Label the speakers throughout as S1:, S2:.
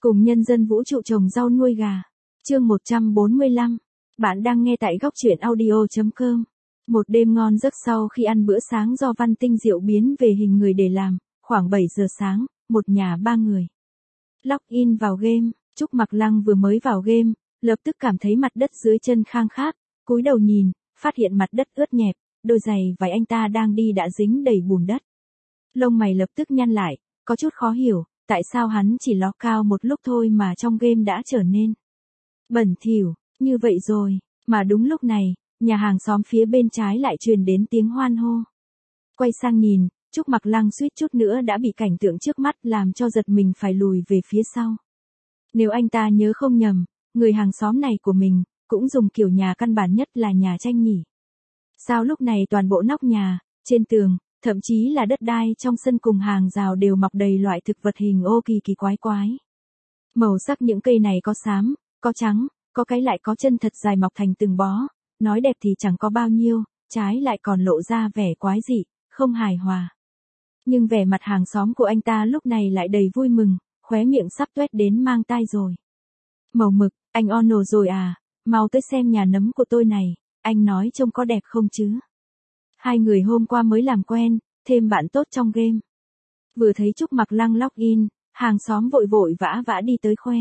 S1: Cùng nhân dân vũ trụ trồng rau nuôi gà. Chương 145. Bạn đang nghe tại góc truyện audio.com. Một đêm ngon giấc sau khi ăn bữa sáng do Văn Tinh Diệu biến về hình người để làm, khoảng 7 giờ sáng, một nhà 3 người. Login vào game, Trúc Mặc Lăng vừa mới vào game, lập tức cảm thấy mặt đất dưới chân khang khát, cúi đầu nhìn, phát hiện mặt đất ướt nhẹp, đôi giày váy anh ta đang đi đã dính đầy bùn đất. Lông mày lập tức nhăn lại, có chút khó hiểu, tại sao hắn chỉ ló cao một lúc thôi mà trong game đã trở nên bẩn thỉu như vậy rồi, mà đúng lúc này, nhà hàng xóm phía bên trái lại truyền đến tiếng hoan hô. Quay sang nhìn, Trúc Mặc Lăng suýt chút nữa đã bị cảnh tượng trước mắt làm cho giật mình phải lùi về phía sau. Nếu anh ta nhớ không nhầm, người hàng xóm này của mình, cũng dùng kiểu nhà căn bản nhất là nhà tranh nhỉ. Sao lúc này toàn bộ nóc nhà, trên tường, thậm chí là đất đai trong sân cùng hàng rào đều mọc đầy loại thực vật hình ô kỳ kỳ quái quái. Màu sắc những cây này có xám, có trắng, có cái lại có chân thật dài mọc thành từng bó, nói đẹp thì chẳng có bao nhiêu, trái lại còn lộ ra vẻ quái dị, không hài hòa. Nhưng vẻ mặt hàng xóm của anh ta lúc này lại đầy vui mừng, khóe miệng sắp tuét đến mang tai rồi. Màu mực, anh Ono rồi à, mau tới xem nhà nấm của tôi này, anh nói trông có đẹp không chứ? Hai người hôm qua mới làm quen, thêm bạn tốt trong game. Vừa thấy Trúc Mặc Lăng login, hàng xóm vội vội vã vã đi tới khoe.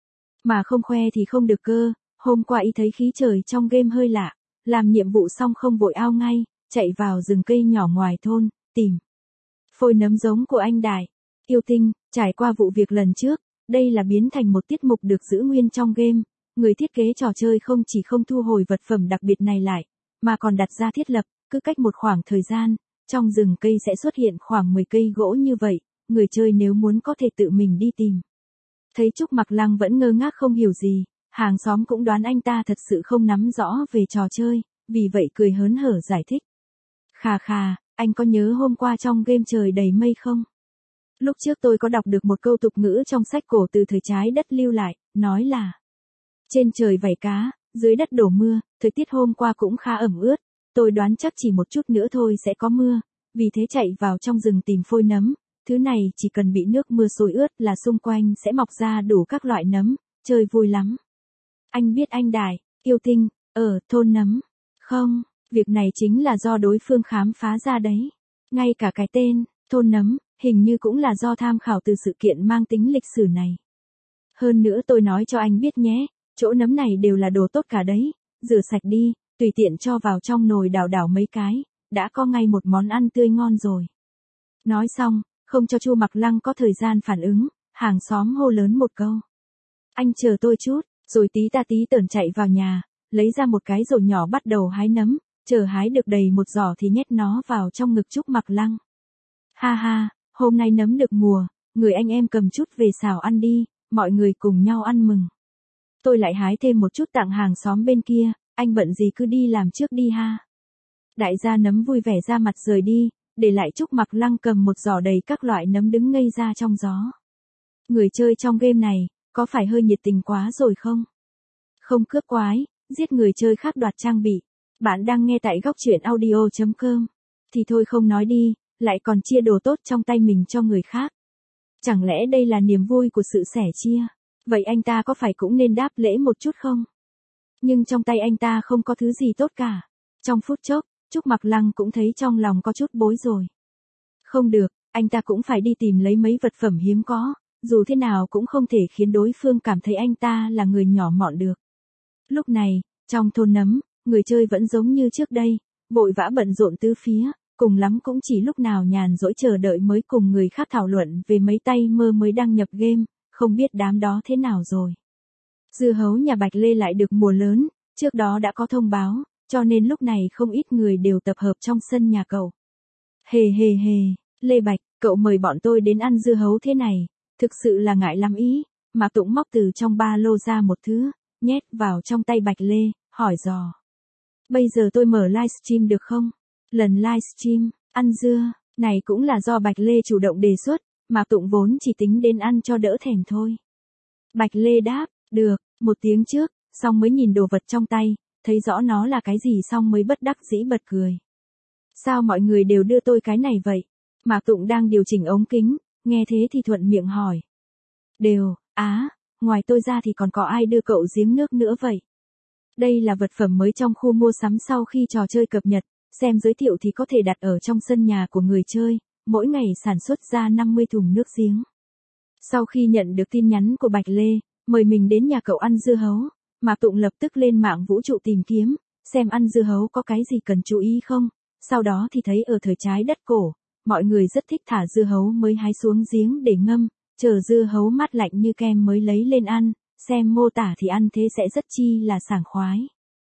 S1: Mà không khoe thì không được cơ, hôm qua y thấy khí trời trong game hơi lạ, làm nhiệm vụ xong không vội ao ngay, chạy vào rừng cây nhỏ ngoài thôn, tìm phôi nấm giống của anh Đại. Yêu Tinh, trải qua vụ việc lần trước, đây là biến thành một tiết mục được giữ nguyên trong game, người thiết kế trò chơi không chỉ không thu hồi vật phẩm đặc biệt này lại, mà còn đặt ra thiết lập, cứ cách một khoảng thời gian, trong rừng cây sẽ xuất hiện khoảng 10 cây gỗ như vậy, người chơi nếu muốn có thể tự mình đi tìm. Thấy Trúc Mặc Lăng vẫn ngơ ngác không hiểu gì, hàng xóm cũng đoán anh ta thật sự không nắm rõ về trò chơi, vì vậy cười hớn hở giải thích. Khà khà, anh có nhớ hôm qua trong game trời đầy mây không? Lúc trước tôi có đọc được một câu tục ngữ trong sách cổ từ thời trái đất lưu lại, nói là trên trời vảy cá, dưới đất đổ mưa, thời tiết hôm qua cũng khá ẩm ướt, tôi đoán chắc chỉ một chút nữa thôi sẽ có mưa, vì thế chạy vào trong rừng tìm phôi nấm, thứ này chỉ cần bị nước mưa xối ướt là xung quanh sẽ mọc ra đủ các loại nấm, chơi vui lắm. Anh biết anh Đại, Yêu Tinh, ở thôn nấm, không, việc này chính là do đối phương khám phá ra đấy. Ngay cả cái tên, thôn nấm, hình như cũng là do tham khảo từ sự kiện mang tính lịch sử này. Hơn nữa tôi nói cho anh biết nhé, chỗ nấm này đều là đồ tốt cả đấy, rửa sạch đi, tùy tiện cho vào trong nồi đảo đảo mấy cái, đã có ngay một món ăn tươi ngon rồi. Nói xong, không cho Chu Mặc Lăng có thời gian phản ứng, hàng xóm hô lớn một câu. Anh chờ tôi chút, rồi tí ta tí tởn chạy vào nhà, lấy ra một cái rổ nhỏ bắt đầu hái nấm, chờ hái được đầy một giỏ thì nhét nó vào trong ngực Trúc Mặc Lăng. Ha ha, hôm nay nấm được mùa, người anh em cầm chút về xào ăn đi, mọi người cùng nhau ăn mừng. Tôi lại hái thêm một chút tặng hàng xóm bên kia, anh bận gì cứ đi làm trước đi ha. Đại gia nấm vui vẻ ra mặt rời đi, để lại Trúc Mặc Lăng cầm một giỏ đầy các loại nấm đứng ngây ra trong gió. Người chơi trong game này, có phải hơi nhiệt tình quá rồi không? Không cướp quái, giết người chơi khác đoạt trang bị. Bạn đang nghe tại góc truyện audio.com. Thì thôi không nói đi, lại còn chia đồ tốt trong tay mình cho người khác. Chẳng lẽ đây là niềm vui của sự sẻ chia? Vậy anh ta có phải cũng nên đáp lễ một chút không? Nhưng trong tay anh ta không có thứ gì tốt cả. Trong phút chốc, Trúc Mặc Lăng cũng thấy trong lòng có chút bối rồi. Không được, anh ta cũng phải đi tìm lấy mấy vật phẩm hiếm có, dù thế nào cũng không thể khiến đối phương cảm thấy anh ta là người nhỏ mọn được. Lúc này, trong thôn nấm, người chơi vẫn giống như trước đây, vội vã bận rộn tứ phía, cùng lắm cũng chỉ lúc nào nhàn rỗi chờ đợi mới cùng người khác thảo luận về mấy tay mơ mới đăng nhập game, không biết đám đó thế nào rồi. Dưa hấu nhà Bạch Lê lại được mùa lớn, trước đó đã có thông báo, cho nên lúc này không ít người đều tập hợp trong sân nhà cậu. Hề hề hề, Lê Bạch, cậu mời bọn tôi đến ăn dưa hấu thế này, thực sự là ngại lắm ý, mà Tụng móc từ trong ba lô ra một thứ, nhét vào trong tay Bạch Lê, hỏi dò. Bây giờ tôi mở livestream được không? Lần livestream, ăn dưa, này cũng là do Bạch Lê chủ động đề xuất, mà Tụng vốn chỉ tính đến ăn cho đỡ thèm thôi. Bạch Lê đáp, được, một tiếng trước, xong mới nhìn đồ vật trong tay, thấy rõ nó là cái gì xong mới bất đắc dĩ bật cười. Sao mọi người đều đưa tôi cái này vậy? Mạc Tụng đang điều chỉnh ống kính, nghe thế thì thuận miệng hỏi. Đều, ngoài tôi ra thì còn có ai đưa cậu giếng nước nữa vậy? Đây là vật phẩm mới trong khu mua sắm sau khi trò chơi cập nhật, xem giới thiệu thì có thể đặt ở trong sân nhà của người chơi, mỗi ngày sản xuất ra 50 thùng nước giếng. Sau khi nhận được tin nhắn của Bạch Lê, mời mình đến nhà cậu ăn dưa hấu, Mạc Tụng lập tức lên mạng vũ trụ tìm kiếm, xem ăn dưa hấu có cái gì cần chú ý không, sau đó thì thấy ở thời trái đất cổ, mọi người rất thích thả dưa hấu mới hái xuống giếng để ngâm, chờ dưa hấu mát lạnh như kem mới lấy lên ăn, xem mô tả thì ăn thế sẽ rất chi là sảng khoái.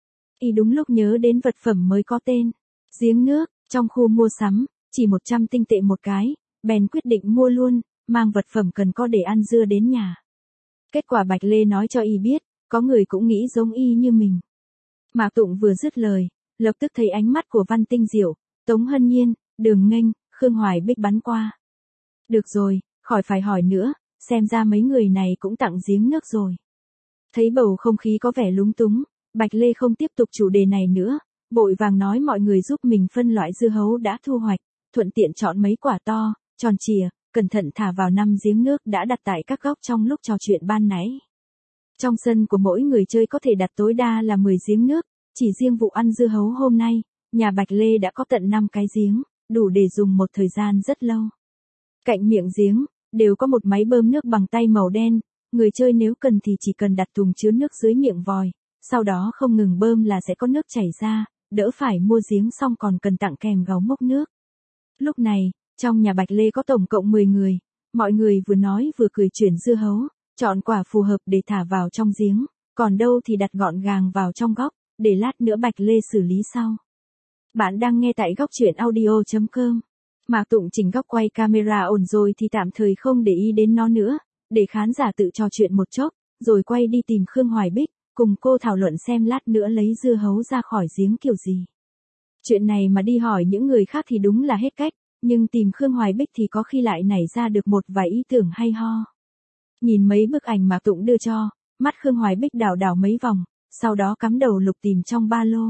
S1: Y đúng lúc nhớ đến vật phẩm mới có tên, giếng nước, trong khu mua sắm, chỉ 100 tinh tệ một cái, bèn quyết định mua luôn, mang vật phẩm cần có để ăn dưa đến nhà. Kết quả Bạch Lê nói cho Y biết, có người cũng nghĩ giống Y như mình. Mạc Tụng vừa dứt lời, lập tức thấy ánh mắt của Văn Tinh Diệu, Tống Hân Nhiên, Đường Nghênh, Khương Hoài Bích bắn qua. Được rồi, khỏi phải hỏi nữa, xem ra mấy người này cũng tặng giếng nước rồi. Thấy bầu không khí có vẻ lúng túng, Bạch Lê không tiếp tục chủ đề này nữa, vội vàng nói mọi người giúp mình phân loại dưa hấu đã thu hoạch, thuận tiện chọn mấy quả to, tròn trìa, cẩn thận thả vào 5 giếng nước đã đặt tại các góc trong lúc trò chuyện ban nãy. Trong sân của mỗi người chơi có thể đặt tối đa là 10 giếng nước, chỉ riêng vụ ăn dưa hấu hôm nay, nhà Bạch Lê đã có tận 5 cái giếng, đủ để dùng một thời gian rất lâu. Cạnh miệng giếng, đều có một máy bơm nước bằng tay màu đen, người chơi nếu cần thì chỉ cần đặt thùng chứa nước dưới miệng vòi, sau đó không ngừng bơm là sẽ có nước chảy ra, đỡ phải mua giếng xong còn cần tặng kèm gáo múc nước. Lúc này, trong nhà Bạch Lê có tổng cộng 10 người, mọi người vừa nói vừa cười chuyển dưa hấu, chọn quả phù hợp để thả vào trong giếng, còn đâu thì đặt gọn gàng vào trong góc, để lát nữa Bạch Lê xử lý sau. Bạn đang nghe tại góc truyện audio.com. Mạc Tụng chỉnh góc quay camera ổn rồi thì tạm thời không để ý đến nó nữa, để khán giả tự trò chuyện một chốc, rồi quay đi tìm Khương Hoài Bích, cùng cô thảo luận xem lát nữa lấy dưa hấu ra khỏi giếng kiểu gì. Chuyện này mà đi hỏi những người khác thì đúng là hết cách, nhưng tìm Khương Hoài Bích thì có khi lại nảy ra được một vài ý tưởng hay ho. Nhìn mấy bức ảnh Mạc Tụng đưa cho, mắt Khương Hoài Bích đảo đảo mấy vòng, sau đó cắm đầu lục tìm trong ba lô.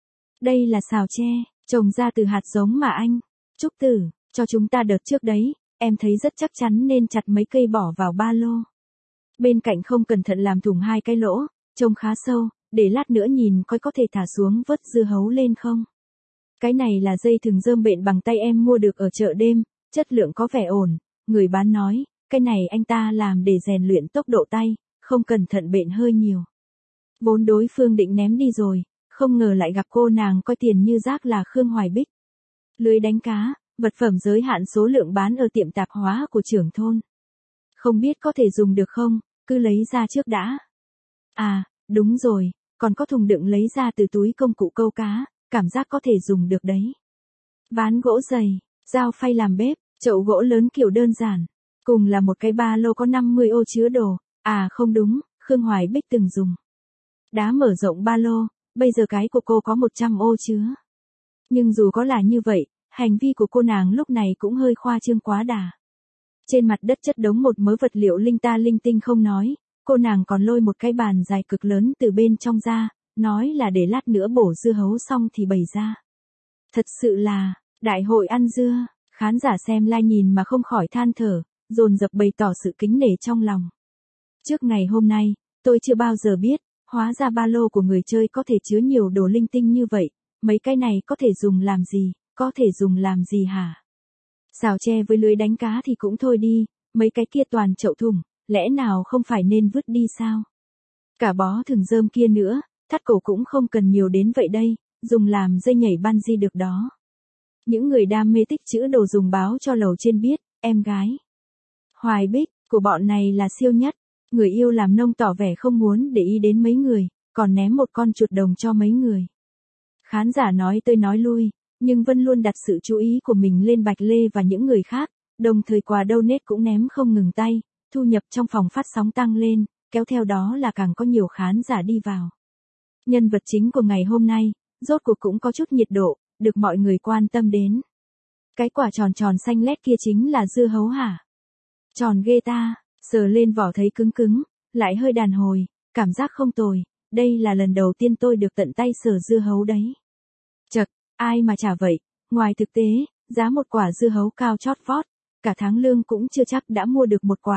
S1: Đây là xào tre, trồng ra từ hạt giống mà anh Trúc Tử cho chúng ta đợt trước đấy, em thấy rất chắc chắn nên chặt mấy cây bỏ vào ba lô. Bên cạnh không cẩn thận làm thủng 2 cái lỗ, trông khá sâu, để lát nữa nhìn coi có thể thả xuống vớt dưa hấu lên không. Cái này là dây thừng rơm bện bằng tay em mua được ở chợ đêm, chất lượng có vẻ ổn, người bán nói, cái này anh ta làm để rèn luyện tốc độ tay, không cẩn thận bện hơi nhiều. Vốn đối phương định ném đi rồi, không ngờ lại gặp cô nàng coi tiền như rác là Khương Hoài Bích. Lưới đánh cá, vật phẩm giới hạn số lượng bán ở tiệm tạp hóa của trưởng thôn. Không biết có thể dùng được không, cứ lấy ra trước đã. À, đúng rồi, còn có thùng đựng lấy ra từ túi công cụ câu cá, cảm giác có thể dùng được đấy. Ván gỗ dày, dao phay làm bếp, chậu gỗ lớn kiểu đơn giản, cùng là một cái ba lô có 50 ô chứa đồ, à không đúng, Khương Hoài Bích từng dùng. Đá mở rộng ba lô, bây giờ cái của cô có 100 ô chứa. Nhưng dù có là như vậy, hành vi của cô nàng lúc này cũng hơi khoa trương quá đà. Trên mặt đất chất đống một mớ vật liệu linh ta linh tinh không nói, cô nàng còn lôi một cái bàn dài cực lớn từ bên trong ra, nói là để lát nữa bổ dưa hấu xong thì bày ra. Thật sự là, đại hội ăn dưa, khán giả xem live nhìn mà không khỏi than thở, dồn dập bày tỏ sự kính nể trong lòng. Trước ngày hôm nay, tôi chưa bao giờ biết, hóa ra ba lô của người chơi có thể chứa nhiều đồ linh tinh như vậy, mấy cái này có thể dùng làm gì, có thể dùng làm gì hả? Xào tre với lưới đánh cá thì cũng thôi đi, mấy cái kia toàn chậu thùng, lẽ nào không phải nên vứt đi sao? Cả bó thừng rơm kia nữa, thắt cổ cũng không cần nhiều đến vậy đây, dùng làm dây nhảy bungee được đó. Những người đam mê tích trữ đồ dùng báo cho lầu trên biết, em gái Hoài Bích của bọn này là siêu nhất. Người yêu làm nông tỏ vẻ không muốn để ý đến mấy người, còn ném một con chuột đồng cho mấy người. Khán giả nói tới nói lui, nhưng Vân luôn đặt sự chú ý của mình lên Bạch Lê và những người khác, đồng thời quà donate cũng ném không ngừng tay, thu nhập trong phòng phát sóng tăng lên, kéo theo đó là càng có nhiều khán giả đi vào. Nhân vật chính của ngày hôm nay, rốt cuộc cũng có chút nhiệt độ, được mọi người quan tâm đến. Cái quả tròn tròn xanh lét kia chính là dưa hấu hả? Tròn ghê ta, sờ lên vỏ thấy cứng cứng, lại hơi đàn hồi, cảm giác không tồi, đây là lần đầu tiên tôi được tận tay sờ dưa hấu đấy. Chật, ai mà chả vậy, ngoài thực tế, giá một quả dưa hấu cao chót vót, cả tháng lương cũng chưa chắc đã mua được một quả,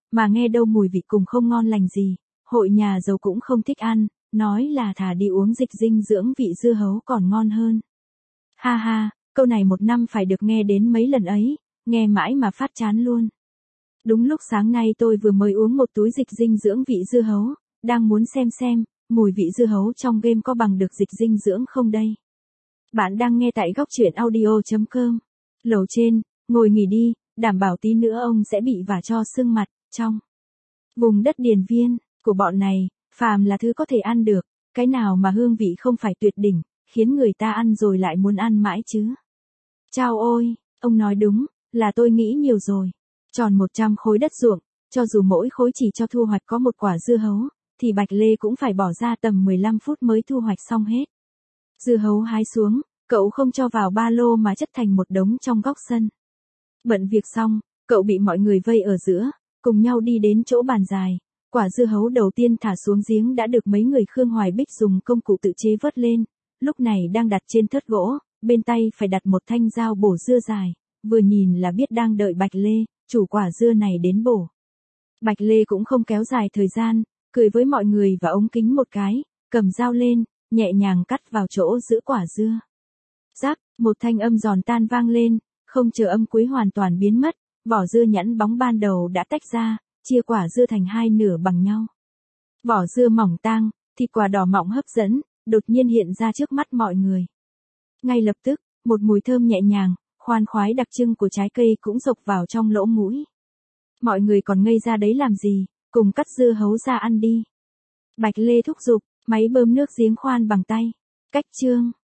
S1: mà nghe đâu mùi vị cùng không ngon lành gì, hội nhà giàu cũng không thích ăn, nói là thà đi uống dịch dinh dưỡng vị dưa hấu còn ngon hơn. Ha ha, câu này một năm phải được nghe đến mấy lần ấy, nghe mãi mà phát chán luôn. Đúng lúc sáng nay tôi vừa mới uống một túi dịch dinh dưỡng vị dưa hấu, đang muốn xem, mùi vị dưa hấu trong game có bằng được dịch dinh dưỡng không đây. Bạn đang nghe tại góc truyện audio.com. Lầu trên, ngồi nghỉ đi, đảm bảo tí nữa ông sẽ bị vả cho sưng mặt, trong. Vùng đất Điền Viên, của bọn này, phàm là thứ có thể ăn được, cái nào mà hương vị không phải tuyệt đỉnh, khiến người ta ăn rồi lại muốn ăn mãi chứ. Chao ôi, ông nói đúng, là tôi nghĩ nhiều rồi. Tròn 100 khối đất ruộng, cho dù mỗi khối chỉ cho thu hoạch có một quả dưa hấu, thì Bạch Lê cũng phải bỏ ra tầm 15 phút mới thu hoạch xong hết. Dưa hấu hái xuống, cậu không cho vào ba lô mà chất thành một đống trong góc sân. Bận việc xong, cậu bị mọi người vây ở giữa, cùng nhau đi đến chỗ bàn dài. Quả dưa hấu đầu tiên thả xuống giếng đã được mấy người Khương Hoài Bích dùng công cụ tự chế vớt lên, lúc này đang đặt trên thớt gỗ, bên tay phải đặt một thanh dao bổ dưa dài, vừa nhìn là biết đang đợi Bạch Lê, chủ quả dưa này đến bổ. Bạch Lê cũng không kéo dài thời gian, cười với mọi người và ống kính một cái, cầm dao lên, nhẹ nhàng cắt vào chỗ giữa quả dưa. Rắc, một thanh âm giòn tan vang lên, không chờ âm cuối hoàn toàn biến mất, vỏ dưa nhẵn bóng ban đầu đã tách ra, chia quả dưa thành hai nửa bằng nhau. Vỏ dưa mỏng tang, thịt quả đỏ mọng hấp dẫn, đột nhiên hiện ra trước mắt mọi người. Ngay lập tức, một mùi thơm nhẹ nhàng, khoan khoái đặc trưng của trái cây cũng xộc vào trong lỗ mũi. Mọi người còn ngây ra đấy làm gì, cùng cắt dưa hấu ra ăn đi. Bạch Lê thúc giục, máy bơm nước giếng khoan bằng tay. Cách chương.